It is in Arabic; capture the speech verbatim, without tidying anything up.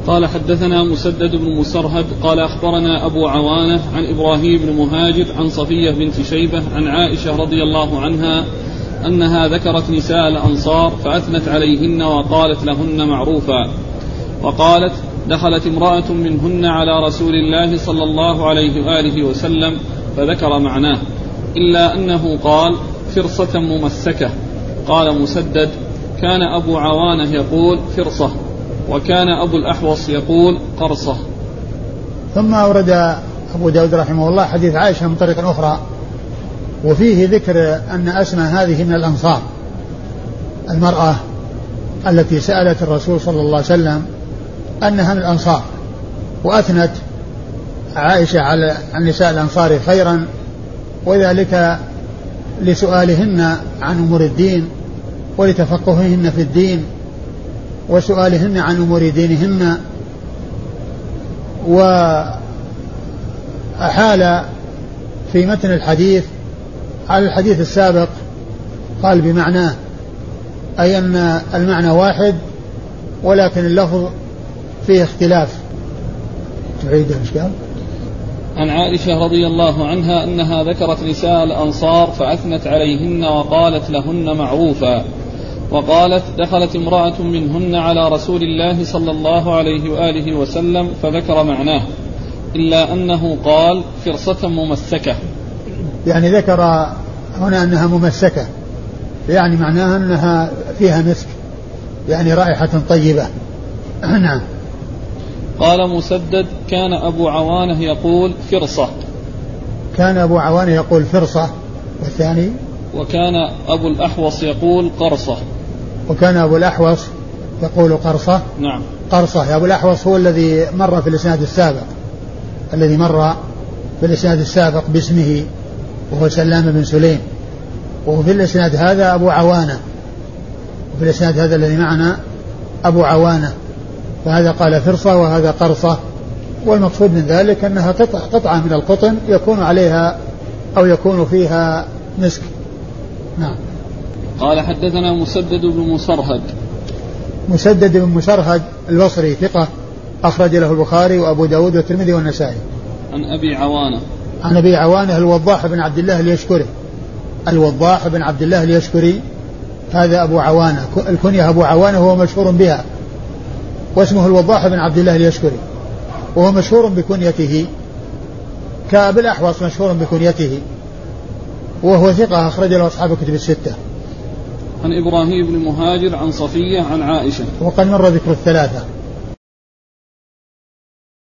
قال حدثنا مسدد بن مسرهد قال أخبرنا أبو عوانة عن إبراهيم بن مهاجر عن صفية بنت شيبة عن عائشة رضي الله عنها أنها ذكرت نساء الأنصار فأثنت عليهن وقالت لهن معروفا، وقالت دخلت امرأة منهن على رسول الله صلى الله عليه وآله وسلم فذكر معناه إلا أنه قال فرصة ممسكة. قال مسدد كان أبو عوانة يقول فرصة، وكان أبو الأحوص يقول قرصة. ثم أورد أبو داود رحمه الله حديث عائشة من طريق أخرى، وفيه ذكر أن أسماء هذه من الأنصار، المرأة التي سألت الرسول صلى الله عليه وسلم أنها من الأنصار، وأثنت عائشة على النساء الأنصار خيرا، وذلك لسؤالهن عن أمور الدين ولتفقههن في الدين وسؤالهن عن أمور دينهن. وأحال في متن الحديث على الحديث السابق، قال بمعناه، أي أن المعنى واحد ولكن اللفظ فيه اختلاف. تعيد المشكلة. عن عائشة رضي الله عنها أنها ذكرت نساء الأنصار فأثنت عليهن وقالت لهن معروفا، وقالت دخلت امرأة منهن على رسول الله صلى الله عليه وآله وسلم فذكر معناه إلا أنه قال فرصة ممسكة، يعني ذكر هنا أنها ممسكة، يعني معناها أنها فيها مسك، يعني رائحة طيبة. نعم. قال مسدد كان أبو عوانة يقول فرصة. كان أبو عوانة يقول فرصة. والثاني وكان أبو الأحوص يقول قرصة. وكان أبو الأحوص يقول قرصة. نعم. قرصة. أبو الأحوص هو الذي مر في الإسناد السابق، الذي مر في الإسناد السابق باسمه، وهو سلام بن سليم، وفي الإسناد هذا أبو عوانة، وفي الإسناد هذا الذي معنا أبو عوانة، فهذا قال فرصة وهذا قرصة، والمقصود من ذلك أنها قطعة, قطعة من القطن يكون عليها أو يكون فيها مسك. نعم. قال حدثنا مسدد بن مسرهد. مسدد بن مسرهد البصري ثقة أخرج له البخاري وأبو داود والترمذي والنسائي. عن أبي عوانة. عن أبي عوانة الوضاح بن عبد الله اليشكري. الوضاح بن عبد الله اليشكري هذا أبو عوانة، الكنية أبو عوانة هو مشهور بها، واسمه الوضاح بن عبد الله اليشكري، وهو مشهور بكنيته كأبي الأحوص مشهور بكنيته، وهو ثقة أخرج له أصحاب الكتب الستة. عن إبراهيم بن مهاجر عن صفية عن عائشة. وقد مر ذكر الثلاثة.